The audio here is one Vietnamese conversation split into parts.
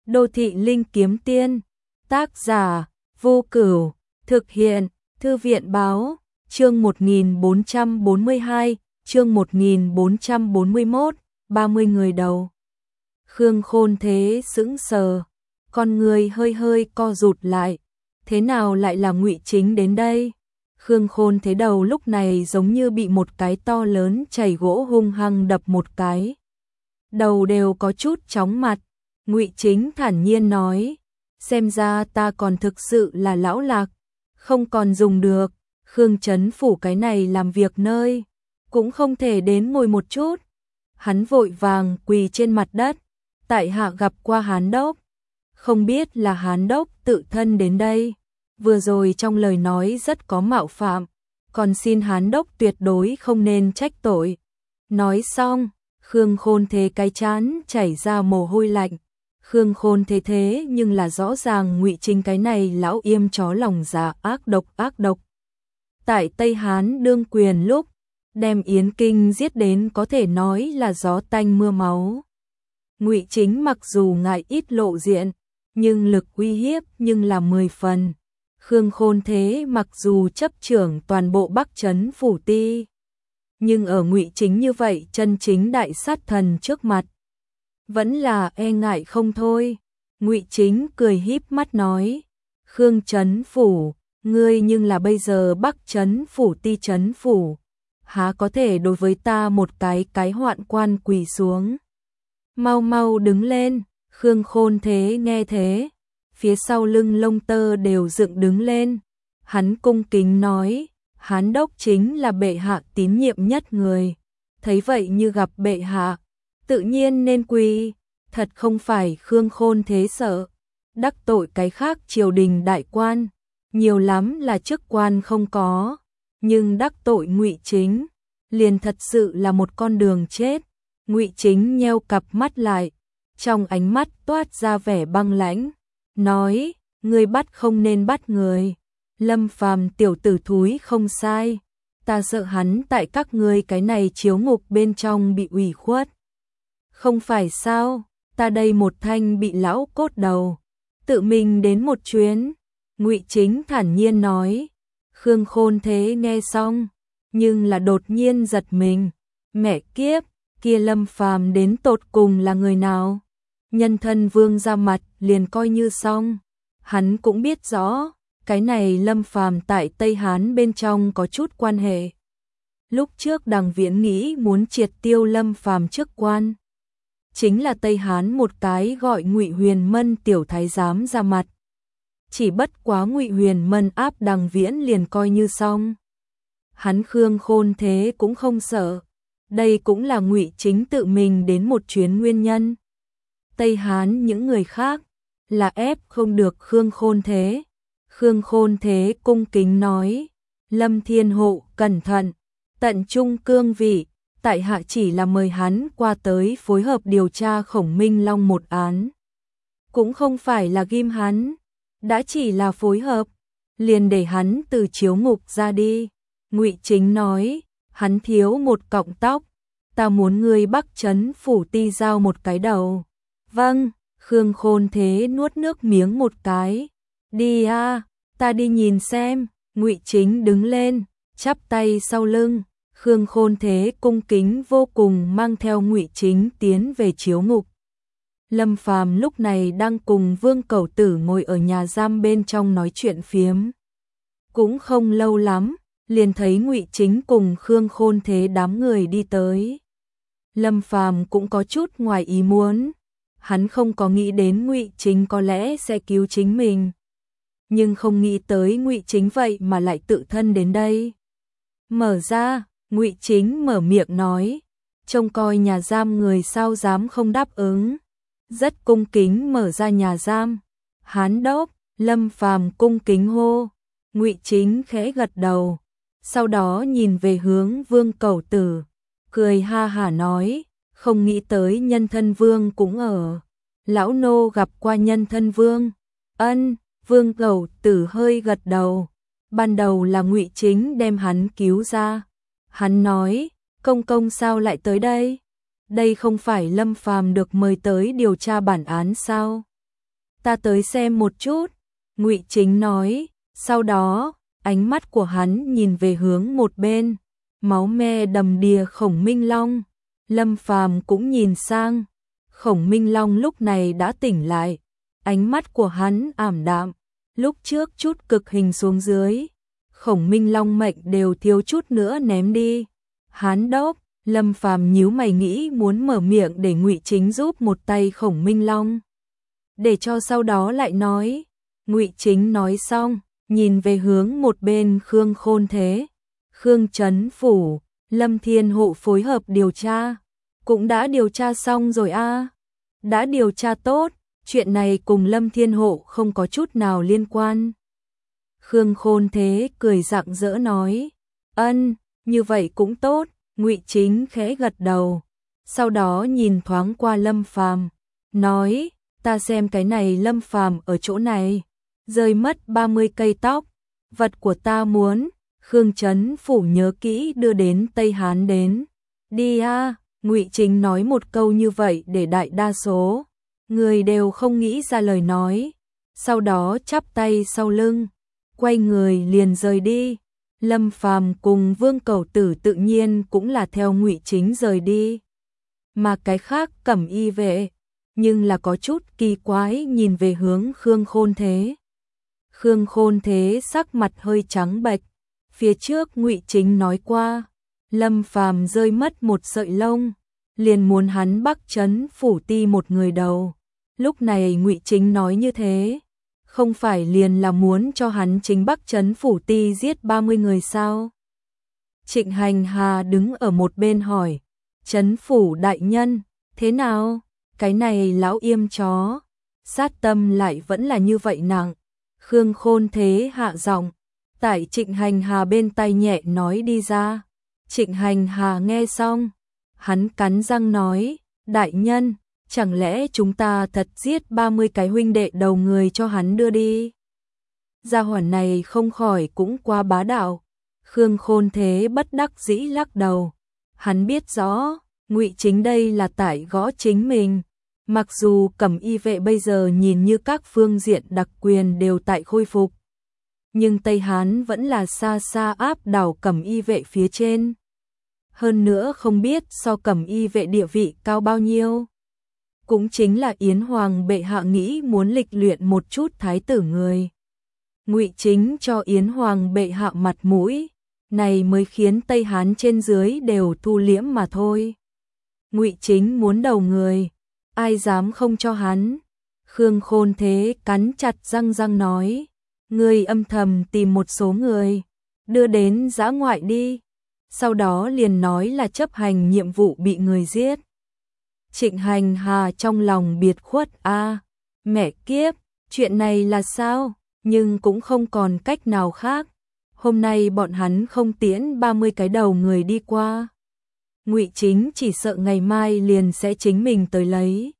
Đô thị linh kiếm tiên, tác giả Vô Cửu, thực hiện Thư viện báo, chương 1442, chương 1441, 30 người đầu. Khương Khôn Thế sững sờ, con người hơi hơi co rụt lại, thế nào lại là Ngụy Chính đến đây? Khương Khôn Thế đầu lúc này giống như bị một cái to lớn chày gỗ hung hăng đập một cái. Đầu đều có chút chóng mặt. Ngụy Chính thản nhiên nói, xem ra ta còn thực sự là lão lạc, không còn dùng được. Khương Trấn Phủ cái này làm việc nơi, cũng không thể đến ngồi một chút. Hắn vội vàng quỳ trên mặt đất, tại hạ gặp qua Hán Đốc, không biết là Hán Đốc tự thân đến đây. Vừa rồi trong lời nói rất có mạo phạm, còn xin Hán Đốc tuyệt đối không nên trách tội. Nói xong, Khương Khôn Thế cái trán chảy ra mồ hôi lạnh. Khương Khôn Thế thế nhưng là rõ ràng Ngụy Chính cái này lão yêm chó lòng dạ ác độc. Tại Tây Hán đương quyền lúc, đem Yến Kinh giết đến có thể nói là gió tanh mưa máu. Ngụy Chính mặc dù ngại ít lộ diện, nhưng lực uy hiếp nhưng là 10 phần. Khương Khôn Thế mặc dù chấp trưởng toàn bộ Bắc Trấn Phủ Ti, nhưng ở Ngụy Chính như vậy chân chính đại sát thần trước mặt, vẫn là e ngại không thôi. Ngụy Chính cười híp mắt nói, Khương Trấn Phủ, ngươi nhưng là bây giờ Bắc Trấn Phủ Ti Trấn Phủ, há có thể đối với ta một cái hoạn quan quỳ xuống. Mau mau đứng lên. Khương Khôn Thế nghe thế, phía sau lưng lông tơ đều dựng đứng lên. Hắn cung kính nói, Hán Đốc chính là bệ hạ tín nhiệm nhất người, thấy vậy như gặp bệ hạ, tự nhiên nên quỳ. Thật không phải Khương Khôn Thế sợ đắc tội cái khác triều đình đại quan, nhiều lắm là chức quan không có, nhưng đắc tội Ngụy Chính, liền thật sự là một con đường chết. Ngụy Chính nheo cặp mắt lại, trong ánh mắt toát ra vẻ băng lãnh, nói, ngươi bắt không nên bắt người. Lâm Phàm tiểu tử thúi không sai, ta sợ hắn tại các ngươi cái này chiếu ngục bên trong bị ủy khuất. Không phải sao, ta đây một thanh bị lão cốt đầu, tự mình đến một chuyến. Ngụy Chính thản nhiên nói. Khương Khôn Thế nghe xong, nhưng là đột nhiên giật mình, mẹ kiếp, kia Lâm Phàm đến tột cùng là người nào? Nhân thân Vương ra mặt liền coi như xong. Hắn cũng biết rõ, cái này Lâm Phàm tại Tây Hán bên trong có chút quan hệ. Lúc trước Đằng Viễn nghĩ muốn triệt tiêu Lâm Phàm chức quan, chính là Tây Hán một cái gọi Ngụy Huyền Mân tiểu thái giám ra mặt. Chỉ bất quá Ngụy Huyền Mân áp Đằng Viễn liền coi như xong. Hắn Khương Khôn Thế cũng không sợ, đây cũng là Ngụy Chính tự mình đến một chuyến nguyên nhân. Tây Hán những người khác là ép không được Khương Khôn Thế. Khương Khôn Thế cung kính nói, Lâm Thiên Hộ cẩn thận, tận trung cương vị, tại hạ chỉ là mời hắn qua tới phối hợp điều tra Khổng Minh Long một án, cũng không phải là ghim hắn, đã chỉ là phối hợp, liền để hắn từ chiếu ngục ra đi. Ngụy Chính nói, hắn thiếu một cọng tóc, ta muốn ngươi Bắc Trấn Phủ Ti giao một cái đầu. Vâng. Khương Khôn Thế nuốt nước miếng một cái, đi a, ta đi nhìn xem. Ngụy Chính đứng lên, chắp tay sau lưng. Khương Khôn Thế cung kính vô cùng mang theo Ngụy Chính tiến về chiếu ngục. Lâm Phàm lúc này đang cùng Vương Cẩu Tử ngồi ở nhà giam bên trong nói chuyện phiếm. Cũng không lâu lắm, liền thấy Ngụy Chính cùng Khương Khôn Thế đám người đi tới. Lâm Phàm cũng có chút ngoài ý muốn, hắn không có nghĩ đến Ngụy Chính có lẽ sẽ cứu chính mình, nhưng không nghĩ tới Ngụy Chính vậy mà lại tự thân đến đây. Mở ra, Ngụy Chính mở miệng nói, trông coi nhà giam người sao dám không đáp ứng. Rất cung kính mở ra nhà giam. Hán Đốc. Lâm Phàm cung kính hô. Ngụy Chính khẽ gật đầu, sau đó nhìn về hướng Vương Cẩu Tử, cười ha hả nói, không nghĩ tới Nhân Thân Vương cũng ở. Lão nô gặp qua Nhân Thân Vương. Ân. Vương Cẩu Tử hơi gật đầu. Ban đầu là Ngụy Chính đem hắn cứu ra. Hắn nói, công công sao lại tới đây? Đây không phải Lâm Phàm được mời tới điều tra bản án sao? ta tới xem một chút, Ngụy Chính nói, sau đó, ánh mắt của hắn nhìn về hướng một bên, máu me đầm đìa Khổng Minh Long, Lâm Phàm cũng nhìn sang, Khổng Minh Long lúc này đã tỉnh lại, ánh mắt của hắn ảm đạm, lúc trước chút cực hình xuống dưới, Khổng Minh Long mệnh đều thiếu chút nữa ném đi. Hán đốc, Lâm Phàm nhíu mày nghĩ muốn mở miệng để Ngụy Chính giúp một tay Khổng Minh Long, để cho sau đó lại nói. Ngụy Chính nói xong, nhìn về hướng một bên Khương Khôn Thế, Khương Trấn Phủ, Lâm Thiên Hộ phối hợp điều tra, cũng đã điều tra xong rồi a. Đã điều tra tốt, chuyện này cùng Lâm Thiên Hộ không có chút nào liên quan. Khương Khôn Thế cười rạng rỡ nói, ân, như vậy cũng tốt. Ngụy Chính khẽ gật đầu, sau đó nhìn thoáng qua Lâm Phàm, nói, ta xem cái này Lâm Phàm ở chỗ này, rơi mất 30 cây tóc, vật của ta muốn, Khương Trấn Phủ nhớ kỹ đưa đến Tây Hán đến. Đi a, Ngụy Chính nói một câu như vậy để đại đa số người đều không nghĩ ra lời nói, sau đó chắp tay sau lưng, quay người liền rời đi. Lâm Phàm cùng Vương Cẩu Tử tự nhiên cũng là theo Ngụy Chính rời đi. Mà cái khác Cẩm Y vệ, nhưng là có chút kỳ quái nhìn về hướng Khương Khôn Thế. Khương Khôn Thế sắc mặt hơi trắng bệch, phía trước Ngụy Chính nói qua, Lâm Phàm rơi mất một sợi lông, liền muốn hắn Bắc Trấn Phủ ti một người đầu. Lúc này Ngụy Chính nói như thế, không phải liền là muốn cho hắn chính Bắc Trấn Phủ ti giết 30 người sao? Trịnh Hành Hà đứng ở một bên hỏi, Trấn Phủ đại nhân, thế nào? Cái này lão yêm chó, sát tâm lại vẫn là như vậy nặng. Khương Khôn Thế hạ giọng, tại Trịnh Hành Hà bên tai nhẹ nói đi ra. Trịnh Hành Hà nghe xong, hắn cắn răng nói, đại nhân, chẳng lẽ chúng ta thật giết 30 cái huynh đệ đầu người cho hắn đưa đi? Gia hỏa này không khỏi cũng quá bá đạo. Khương Khôn Thế bất đắc dĩ lắc đầu. Hắn biết rõ, Ngụy Chính đây là tại gõ chính mình. Mặc dù Cẩm Y vệ bây giờ nhìn như các phương diện đặc quyền đều tại khôi phục, nhưng Tây Hán vẫn là xa xa áp đảo Cẩm Y vệ phía trên. Hơn nữa không biết so Cẩm Y vệ địa vị cao bao nhiêu. Cũng chính là Yến Hoàng bệ hạ nghĩ muốn lịch luyện một chút thái tử người. Ngụy Chính cho Yến Hoàng bệ hạ mặt mũi, này mới khiến Tây Hán trên dưới đều thu liễm mà thôi. Ngụy Chính muốn đầu người, ai dám không cho hắn? Khương Khôn Thế cắn chặt răng nói, ngươi âm thầm tìm một số người, đưa đến dã ngoại đi. Sau đó liền nói là chấp hành nhiệm vụ bị người giết. Trịnh Hành Hà trong lòng biệt khuất a, mẹ kiếp, chuyện này là sao? Nhưng cũng không còn cách nào khác. Hôm nay bọn hắn không tiễn 30 cái đầu người đi qua. Ngụy Chính chỉ sợ ngày mai liền sẽ chính mình tới lấy.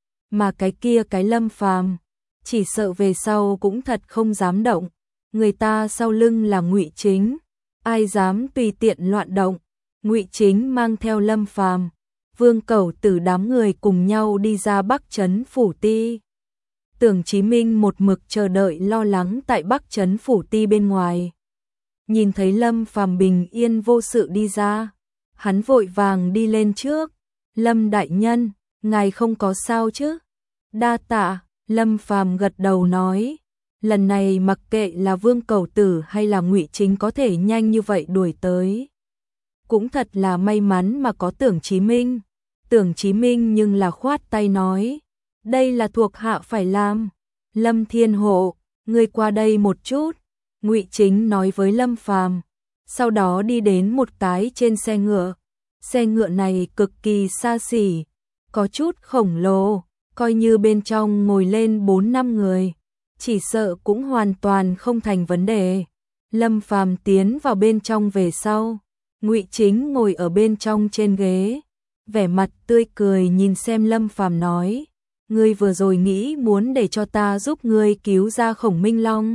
Mà cái kia cái Lâm Phàm, chỉ sợ về sau cũng thật không dám động. Người ta sau lưng là Ngụy Chính, ai dám tùy tiện loạn động. Ngụy Chính mang theo Lâm Phàm, Vương Cẩu Tử đám người cùng nhau đi ra Bắc Trấn Phủ ti. Tưởng Chí Minh một mực chờ đợi lo lắng tại Bắc Trấn Phủ ti bên ngoài. Nhìn thấy Lâm Phàm bình yên vô sự đi ra, hắn vội vàng đi lên trước. Lâm đại nhân, ngài không có sao chứ? Đa tạ, Lâm Phàm gật đầu nói. Lần này mặc kệ là Vương Cẩu Tử hay là Ngụy Chính có thể nhanh như vậy đuổi tới, cũng thật là may mắn mà có Tưởng Chí Minh. Tưởng Chí Minh nhưng là khoát tay nói, đây là thuộc hạ phải làm. Lâm Thiên Hộ, ngươi qua đây một chút. Ngụy Chính nói với Lâm Phàm, sau đó đi đến một cái trên xe ngựa. Xe ngựa này cực kỳ xa xỉ, có chút khổng lồ, coi như bên trong ngồi lên 4-5 người, chỉ sợ cũng hoàn toàn không thành vấn đề. Lâm Phàm tiến vào bên trong về sau, Ngụy Chính ngồi ở bên trong trên ghế, vẻ mặt tươi cười nhìn xem Lâm Phàm nói, ngươi vừa rồi nghĩ muốn để cho ta giúp ngươi cứu ra Khổng Minh Long.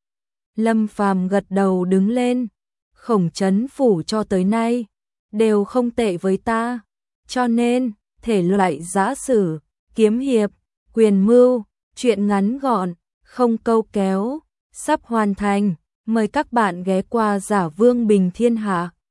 Lâm Phàm gật đầu đứng lên, Khổng Trấn Phủ cho tới nay đều không tệ với ta, cho nên thể loại giã sử, kiếm hiệp, quyền mưu, Chuyện ngắn gọn, không câu kéo, sắp hoàn thành. Mời các bạn ghé qua Giả Vương Bình Thiên Hạ.